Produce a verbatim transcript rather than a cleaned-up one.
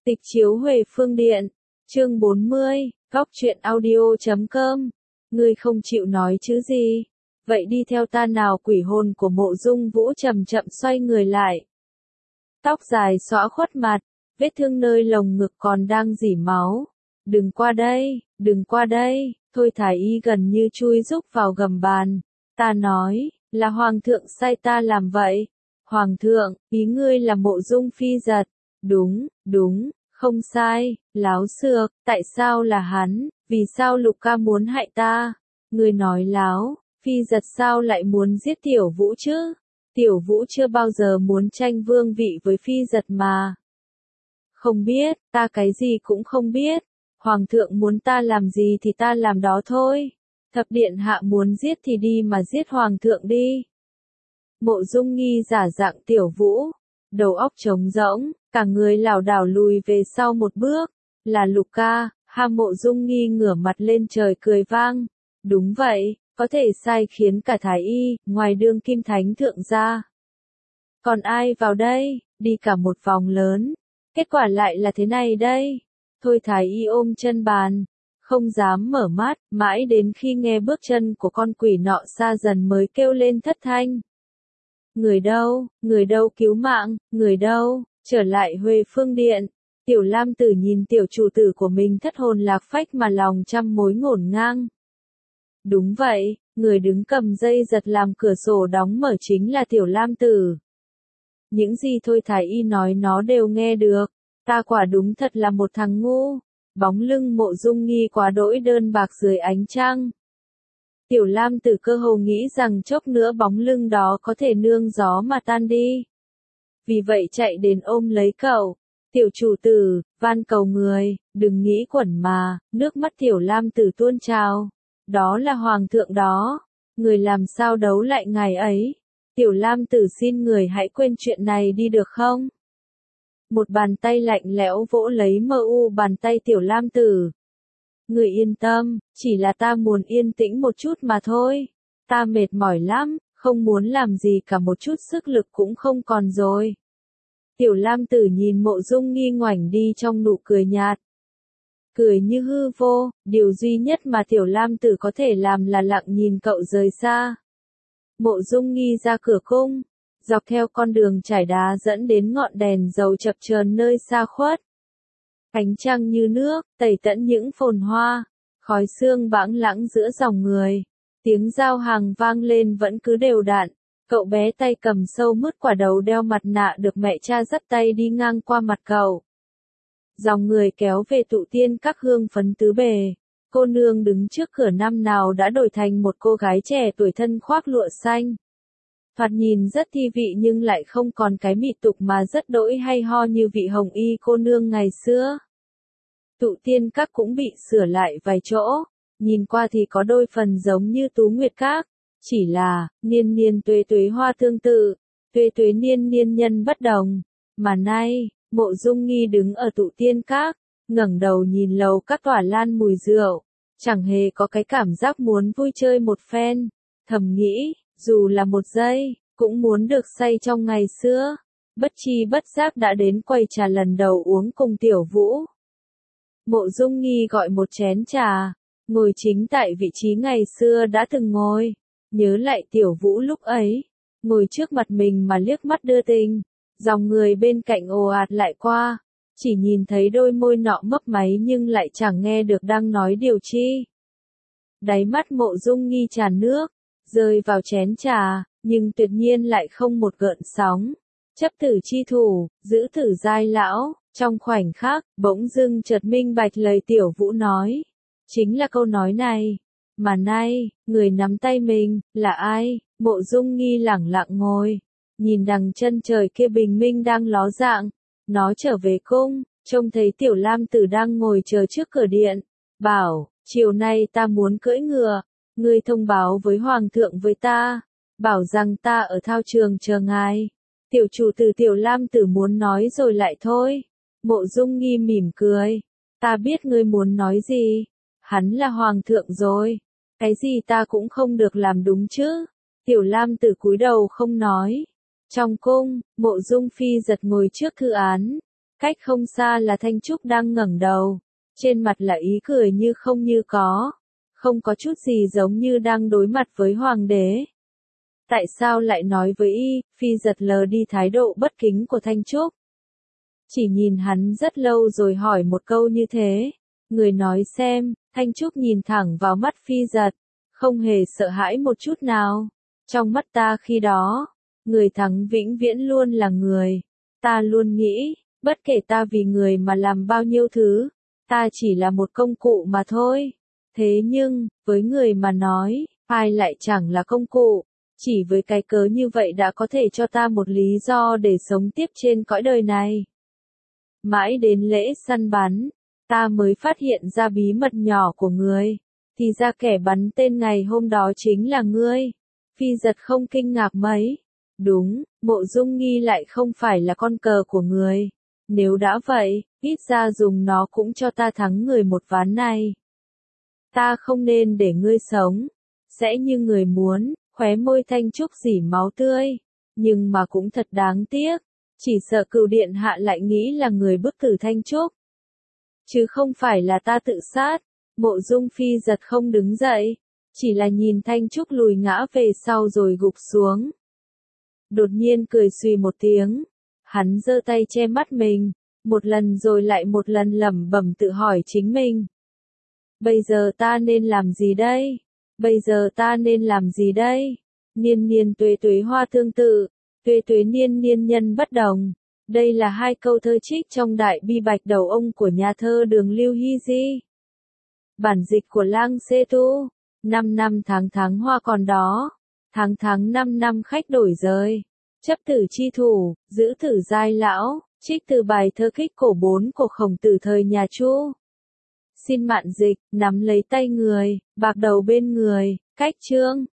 Tịch chiếu Huệ Phương Điện, chương bốn mươi, góc truyện audio chấm com. Ngươi không chịu nói chứ gì? Vậy đi theo ta nào. Quỷ hồn của Mộ Dung Vũ chậm chậm xoay người lại. Tóc dài xõa khuất mặt, vết thương nơi lồng ngực còn đang rỉ máu. Đừng qua đây, đừng qua đây, Thôi Thái Y gần như chui rúc vào gầm bàn. Ta nói, là Hoàng thượng sai ta làm vậy. Hoàng thượng, ý ngươi là Mộ Dung Phi Giật. Đúng, đúng, không sai, láo xược, tại sao là hắn, vì sao Lục ca muốn hại ta? Ngươi nói láo, Phi Giật sao lại muốn giết Tiểu Vũ chứ? Tiểu Vũ chưa bao giờ muốn tranh vương vị với Phi Giật mà. Không biết, ta cái gì cũng không biết. Hoàng thượng muốn ta làm gì thì ta làm đó thôi. Thập điện hạ muốn giết thì đi mà giết Hoàng thượng đi. Mộ Dung Nghi giả dạng Tiểu Vũ, đầu óc trống rỗng, cả người lảo đảo lùi về sau một bước. Là Lục ca, ha. Mộ Dung Nghi ngửa mặt lên trời cười vang. Đúng vậy, có thể sai khiến cả Thái Y, ngoài Đương Kim Thánh thượng ra. Còn ai vào đây, đi cả một vòng lớn. Kết quả lại là thế này đây. Thôi Thái Y ôm chân bàn, không dám mở mắt, mãi đến khi nghe bước chân của con quỷ nọ xa dần mới kêu lên thất thanh. Người đâu, người đâu cứu mạng, người đâu, trở lại Huệ Phương Điện. Tiểu Lam Tử nhìn tiểu chủ tử của mình thất hồn lạc phách mà lòng trăm mối ngổn ngang. Đúng vậy, người đứng cầm dây giật làm cửa sổ đóng mở chính là Tiểu Lam Tử. Những gì Thôi Thái Y nói nó đều nghe được. Ta quả đúng thật là một thằng ngu. Bóng lưng Mộ Dung Nghi quá đỗi đơn bạc dưới ánh trăng. Tiểu Lam Tử cơ hồ nghĩ rằng chốc nữa bóng lưng đó có thể nương gió mà tan đi. Vì vậy chạy đến ôm lấy cậu. Tiểu chủ tử, van cầu người, đừng nghĩ quẩn mà. Nước mắt Tiểu Lam Tử tuôn trào. Đó là Hoàng thượng đó. Người làm sao đấu lại ngài ấy. Tiểu Lam Tử xin người hãy quên chuyện này đi được không? Một bàn tay lạnh lẽo vỗ lấy mờ u bàn tay Tiểu Lam Tử. Người yên tâm, chỉ là ta muốn yên tĩnh một chút mà thôi. Ta mệt mỏi lắm, không muốn làm gì cả, một chút sức lực cũng không còn rồi. Tiểu Lam Tử nhìn Mộ Dung Nghi ngoảnh đi trong nụ cười nhạt. Cười như hư vô, điều duy nhất mà Tiểu Lam Tử có thể làm là lặng nhìn cậu rời xa. Mộ Dung Nghi ra cửa cung, dọc theo con đường trải đá dẫn đến ngọn đèn dầu chập chờn nơi xa khuất. Ánh trăng như nước, tẩy tẫn những phồn hoa, khói sương bãng lãng giữa dòng người. Tiếng giao hàng vang lên vẫn cứ đều đặn. Cậu bé tay cầm sâu mứt quả đầu đeo mặt nạ được mẹ cha dắt tay đi ngang qua mặt cậu. Dòng người kéo về tụ tiên các hương phấn tứ bề. Cô nương đứng trước cửa năm nào đã đổi thành một cô gái trẻ tuổi thân khoác lụa xanh. Thoạt nhìn rất thi vị nhưng lại không còn cái mị tục mà rất đỗi hay ho như vị hồng y cô nương ngày xưa. Tụ tiên các cũng bị sửa lại vài chỗ, nhìn qua thì có đôi phần giống như Tú Nguyệt Các, chỉ là, niên niên tuế tuế hoa tương tự, tuế tuế niên niên nhân bất đồng. Mà nay, Mộ Dung Nghi đứng ở tụ tiên các, ngẩng đầu nhìn lầu các tỏa lan mùi rượu, chẳng hề có cái cảm giác muốn vui chơi một phen, thầm nghĩ, dù là một giây, cũng muốn được say trong ngày xưa. Bất chi bất giác đã đến quầy trà lần đầu uống cùng Tiểu Vũ. Mộ Dung Nghi gọi một chén trà, ngồi chính tại vị trí ngày xưa đã từng ngồi, nhớ lại Tiểu Vũ lúc ấy, ngồi trước mặt mình mà liếc mắt đưa tình, dòng người bên cạnh ồ ạt lại qua, chỉ nhìn thấy đôi môi nọ mấp máy nhưng lại chẳng nghe được đang nói điều chi. Đáy mắt Mộ Dung Nghi tràn nước, rơi vào chén trà, nhưng tuyệt nhiên lại không một gợn sóng. Chấp tử chi thủ, giữ tử giai lão. Trong khoảnh khắc, bỗng dưng chợt minh bạch lời Tiểu Vũ nói. Chính là câu nói này. Mà nay, người nắm tay mình, là ai? Mộ Dung Nghi lẳng lặng ngồi. Nhìn đằng chân trời kia bình minh đang ló dạng. Nó trở về cung, trông thấy Tiểu Lam Tử đang ngồi chờ trước cửa điện. Bảo, chiều nay ta muốn cưỡi ngựa. Ngươi thông báo với Hoàng thượng với ta. Bảo rằng ta ở thao trường chờ ngài. Tiểu chủ tử Tiểu Lam Tử muốn nói rồi lại thôi. Mộ Dung Nghi mỉm cười. Ta biết ngươi muốn nói gì. Hắn là Hoàng thượng rồi. Cái gì ta cũng không được làm đúng chứ. Tiểu Lam Tử cúi đầu không nói. Trong cung, Mộ Dung Phi Giật ngồi trước thư án. Cách không xa là Thanh Trúc đang ngẩng đầu, trên mặt là ý cười như không như có, không có chút gì giống như đang đối mặt với hoàng đế. Tại sao lại nói với y, Phi giật lờ đi thái độ bất kính của Thanh Trúc. Chỉ nhìn hắn rất lâu rồi hỏi một câu như thế. Người nói xem, Thanh Trúc nhìn thẳng vào mắt Phi giật, không hề sợ hãi một chút nào. Trong mắt ta khi đó, người thắng vĩnh viễn luôn là người. Ta luôn nghĩ, bất kể ta vì người mà làm bao nhiêu thứ, ta chỉ là một công cụ mà thôi. Thế nhưng, với người mà nói, ai lại chẳng là công cụ. Chỉ với cái cớ như vậy đã có thể cho ta một lý do để sống tiếp trên cõi đời này. Mãi đến lễ săn bắn, ta mới phát hiện ra bí mật nhỏ của người. Thì ra kẻ bắn tên ngày hôm đó chính là ngươi. Phi giật không kinh ngạc mấy. Đúng, Mộ Dung Nghi lại không phải là con cờ của người. Nếu đã vậy, ít ra dùng nó cũng cho ta thắng người một ván này. Ta không nên để ngươi sống. Sẽ như người muốn, khóe môi Thanh Trúc rỉ máu tươi. Nhưng mà cũng thật đáng tiếc. Chỉ sợ Cửu điện hạ lại nghĩ là người bức tử Thanh Trúc. Chứ không phải là ta tự sát. Mộ Dung Phi giật không đứng dậy. Chỉ là nhìn Thanh Trúc lùi ngã về sau rồi gục xuống. Đột nhiên cười xùy một tiếng. Hắn giơ tay che mắt mình. Một lần rồi lại một lần lẩm bẩm tự hỏi chính mình. Bây giờ ta nên làm gì đây? Bây giờ ta nên làm gì đây? Niên niên tuế tuế hoa tương tự. Tuế tuế niên niên nhân bất đồng. Đây là hai câu thơ trích trong đại bi bạch đầu ông của nhà thơ Đường Lưu Hy Di. Bản dịch của Lang Xê Tu. Năm năm tháng tháng hoa còn đó. Tháng tháng năm năm khách đổi rời. Chấp tử chi thủ, giữ tử giai lão. Trích từ bài thơ Kích Cổ bốn của Khổng Tử thời nhà Chu. Xin mạn dịch, nắm lấy tay người, bạc đầu bên người, cách chương.